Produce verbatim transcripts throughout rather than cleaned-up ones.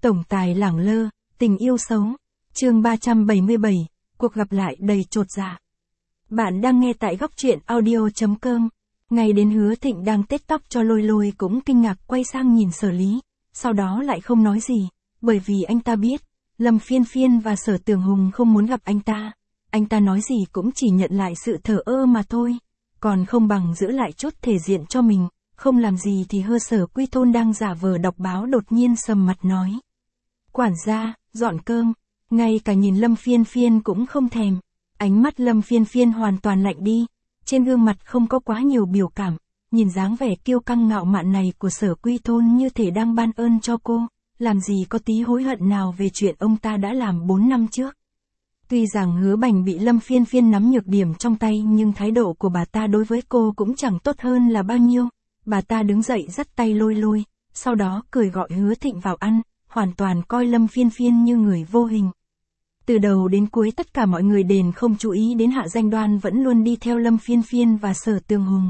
Tổng tài lẳng lơ, tình yêu xấu. Chương ba trăm bảy mươi bảy, cuộc gặp lại đầy chột dạ. Bạn đang nghe tại góc truyện audio chấm com. Ngay đến Hứa Thịnh đang tết tóc cho Lôi Lôi cũng kinh ngạc quay sang nhìn Sở Lý, sau đó lại không nói gì, bởi vì anh ta biết, Lâm Phiên Phiên và Sở Tường Hùng không muốn gặp anh ta. Anh ta nói gì cũng chỉ nhận lại sự thờ ơ mà thôi, còn không bằng giữ lại chút thể diện cho mình, không làm gì thì hơ. Sở Quy Thôn đang giả vờ đọc báo đột nhiên sầm mặt nói: quản gia, dọn cơm. Ngay cả nhìn Lâm Phiên Phiên cũng không thèm. Ánh mắt Lâm Phiên Phiên hoàn toàn lạnh đi, trên gương mặt không có quá nhiều biểu cảm, nhìn dáng vẻ kiêu căng ngạo mạn này của Sở Quy Thôn như thể đang ban ơn cho cô, làm gì có tí hối hận nào về chuyện ông ta đã làm bốn năm trước. Tuy rằng Hứa Bành bị Lâm Phiên Phiên nắm nhược điểm trong tay nhưng thái độ của bà ta đối với cô cũng chẳng tốt hơn là bao nhiêu. Bà ta đứng dậy dắt tay Lôi Lôi, sau đó cười gọi Hứa Thịnh vào ăn, hoàn toàn coi Lâm Phiên Phiên như người vô hình. Từ đầu đến cuối tất cả mọi người đều không chú ý đến Hạ Danh Đoan vẫn luôn đi theo Lâm Phiên Phiên và Sở Tường Hùng.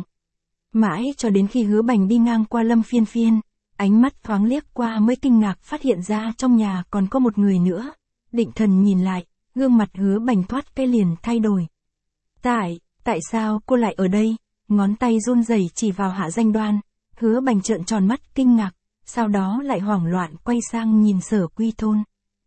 Mãi cho đến khi Hứa Bành đi ngang qua Lâm Phiên Phiên, ánh mắt thoáng liếc qua mới kinh ngạc phát hiện ra trong nhà còn có một người nữa. Định thần nhìn lại, gương mặt Hứa Bành thoát cái liền thay đổi. Tại, tại sao cô lại ở đây? Ngón tay run rẩy chỉ vào Hạ Danh Đoan. Hứa Bành trợn tròn mắt kinh ngạc, sau đó lại hoảng loạn quay sang nhìn Sở Quy Thôn.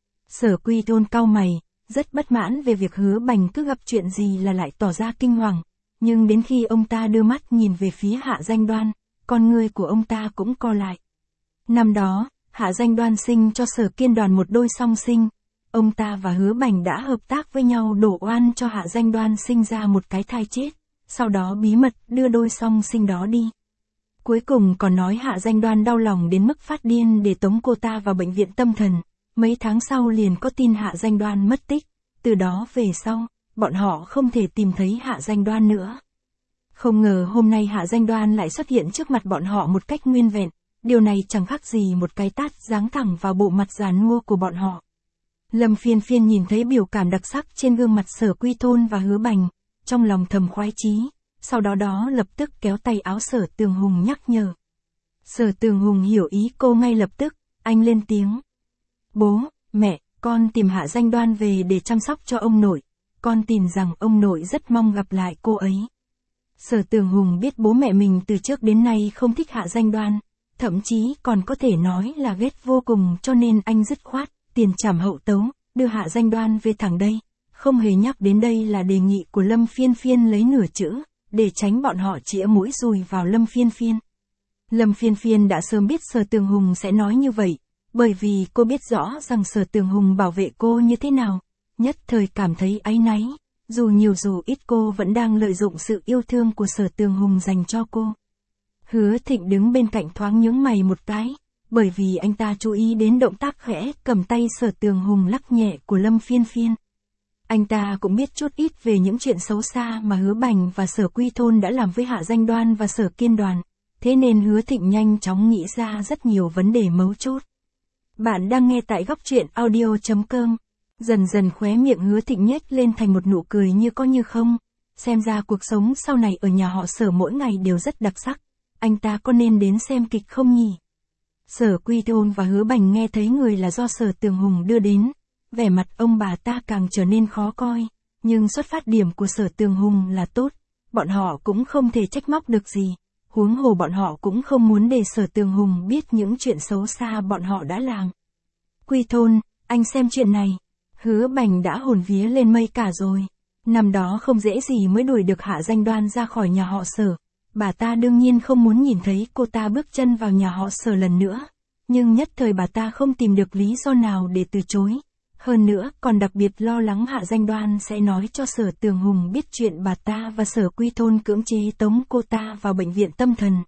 Sở Quy Thôn cau mày, rất bất mãn về việc Hứa Bành cứ gặp chuyện gì là lại tỏ ra kinh hoàng. Nhưng đến khi ông ta đưa mắt nhìn về phía Hạ Danh Đoan, con ngươi của ông ta cũng co lại. Năm đó, Hạ Danh Đoan sinh cho Sở Kiên Đoàn một đôi song sinh. Ông ta và Hứa Bành đã hợp tác với nhau đổ oan cho Hạ Danh Đoan sinh ra một cái thai chết, sau đó bí mật đưa đôi song sinh đó đi. Cuối cùng còn nói Hạ Danh Đoan đau lòng đến mức phát điên để tống cô ta vào bệnh viện tâm thần. Mấy tháng sau liền có tin Hạ Danh Đoan mất tích, từ đó về sau, bọn họ không thể tìm thấy Hạ Danh Đoan nữa. Không ngờ hôm nay Hạ Danh Đoan lại xuất hiện trước mặt bọn họ một cách nguyên vẹn, điều này chẳng khác gì một cái tát giáng thẳng vào bộ mặt già nua của bọn họ. Lâm Phiên Phiên nhìn thấy biểu cảm đặc sắc trên gương mặt Sở Quy Thôn và Hứa Bành, trong lòng thầm khoái chí, sau đó đó lập tức kéo tay áo Sở Tường Hùng nhắc nhở. Sở Tường Hùng hiểu ý cô ngay lập tức, anh lên tiếng. Bố, mẹ, con tìm Hạ Danh Đoan về để chăm sóc cho ông nội, con tin rằng ông nội rất mong gặp lại cô ấy. Sở Tường Hùng biết bố mẹ mình từ trước đến nay không thích Hạ Danh Đoan, thậm chí còn có thể nói là ghét vô cùng, cho nên anh dứt khoát, tiền trảm hậu tấu, đưa Hạ Danh Đoan về thẳng đây, không hề nhắc đến đây là đề nghị của Lâm Phiên Phiên lấy nửa chữ, để tránh bọn họ chĩa mũi dùi vào Lâm Phiên Phiên. Lâm Phiên Phiên đã sớm biết Sở Tường Hùng sẽ nói như vậy, bởi vì cô biết rõ rằng Sở Tường Hùng bảo vệ cô như thế nào, nhất thời cảm thấy áy náy, dù nhiều dù ít cô vẫn đang lợi dụng sự yêu thương của Sở Tường Hùng dành cho cô. Hứa Thịnh đứng bên cạnh thoáng nhướng mày một cái, bởi vì anh ta chú ý đến động tác khẽ cầm tay Sở Tường Hùng lắc nhẹ của Lâm Phiên Phiên. Anh ta cũng biết chút ít về những chuyện xấu xa mà Hứa Bành và Sở Quy Thôn đã làm với Hạ Danh Đoan và Sở Kiên Đoàn, thế nên Hứa Thịnh nhanh chóng nghĩ ra rất nhiều vấn đề mấu chốt. Bạn đang nghe tại góc truyện audio chấm com. Dần dần khóe miệng Hứa Thịnh nhếch lên thành một nụ cười như có như không, xem ra cuộc sống sau này ở nhà họ Sở mỗi ngày đều rất đặc sắc, anh ta có nên đến xem kịch không nhỉ? Sở Quy Thôn và Hứa Bành nghe thấy người là do Sở Tường Hùng đưa đến, vẻ mặt ông bà ta càng trở nên khó coi, nhưng xuất phát điểm của Sở Tường Hùng là tốt, bọn họ cũng không thể trách móc được gì, huống hồ bọn họ cũng không muốn để Sở Tường Hùng biết những chuyện xấu xa bọn họ đã làm. Quy Thôn, anh xem chuyện này, Hứa Bành đã hồn vía lên mây cả rồi, năm đó không dễ gì mới đuổi được Hạ Danh Đoan ra khỏi nhà họ Sở. Bà ta đương nhiên không muốn nhìn thấy cô ta bước chân vào nhà họ Sở lần nữa, nhưng nhất thời bà ta không tìm được lý do nào để từ chối. Hơn nữa, còn đặc biệt lo lắng Hạ Danh Đoan sẽ nói cho Sở Tường Hùng biết chuyện bà ta và Sở Quy Thôn cưỡng chế tống cô ta vào bệnh viện tâm thần.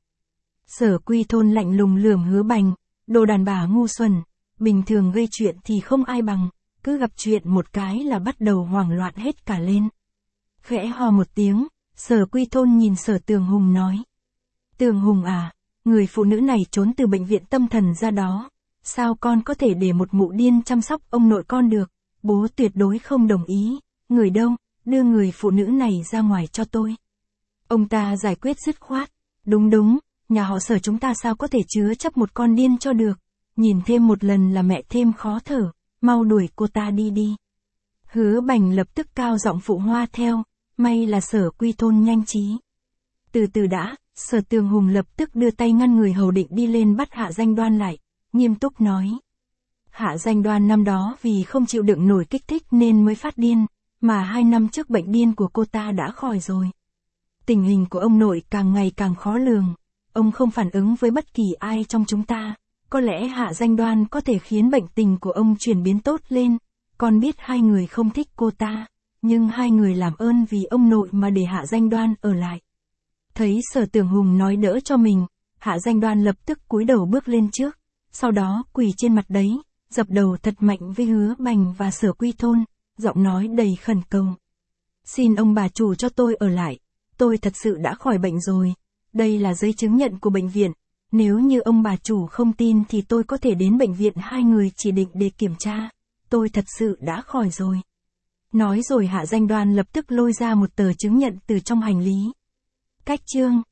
Sở Quy Thôn lạnh lùng lườm Hứa Bành, đồ đàn bà ngu xuẩn, bình thường gây chuyện thì không ai bằng, cứ gặp chuyện một cái là bắt đầu hoảng loạn hết cả lên. Khẽ hò một tiếng, Sở Quy Thôn nhìn Sở Tường Hùng nói. Tường Hùng à, người phụ nữ này trốn từ bệnh viện tâm thần ra đó, sao con có thể để một mụ điên chăm sóc ông nội con được, bố tuyệt đối không đồng ý, người đâu, đưa người phụ nữ này ra ngoài cho tôi. Ông ta giải quyết dứt khoát, đúng đúng, nhà họ Sở chúng ta sao có thể chứa chấp một con điên cho được, nhìn thêm một lần là mẹ thêm khó thở, mau đuổi cô ta đi đi. Hứa Bành lập tức cao giọng phụ hoa theo, may là Sở Quy Tôn nhanh trí. Từ từ đã, Sở Tường Hùng lập tức đưa tay ngăn người hầu định đi lên bắt Hạ Danh Đoan lại, nghiêm túc nói. Hạ Danh Đoan năm đó vì không chịu đựng nổi kích thích nên mới phát điên, mà hai năm trước bệnh điên của cô ta đã khỏi rồi. Tình hình của ông nội càng ngày càng khó lường, ông không phản ứng với bất kỳ ai trong chúng ta, có lẽ Hạ Danh Đoan có thể khiến bệnh tình của ông chuyển biến tốt lên, con biết hai người không thích cô ta, nhưng hai người làm ơn vì ông nội mà để Hạ Danh Đoan ở lại. Thấy Sở Tường Hùng nói đỡ cho mình, Hạ Danh Đoan lập tức cúi đầu bước lên trước, sau đó quỳ trên mặt đấy, dập đầu thật mạnh với Hứa Bành và Sở Quy Tôn, giọng nói đầy khẩn cầu. Xin ông bà chủ cho tôi ở lại, tôi thật sự đã khỏi bệnh rồi, đây là giấy chứng nhận của bệnh viện, nếu như ông bà chủ không tin thì tôi có thể đến bệnh viện hai người chỉ định để kiểm tra, tôi thật sự đã khỏi rồi. Nói rồi Hạ Danh Đoan lập tức lôi ra một tờ chứng nhận từ trong hành lý. Cách chương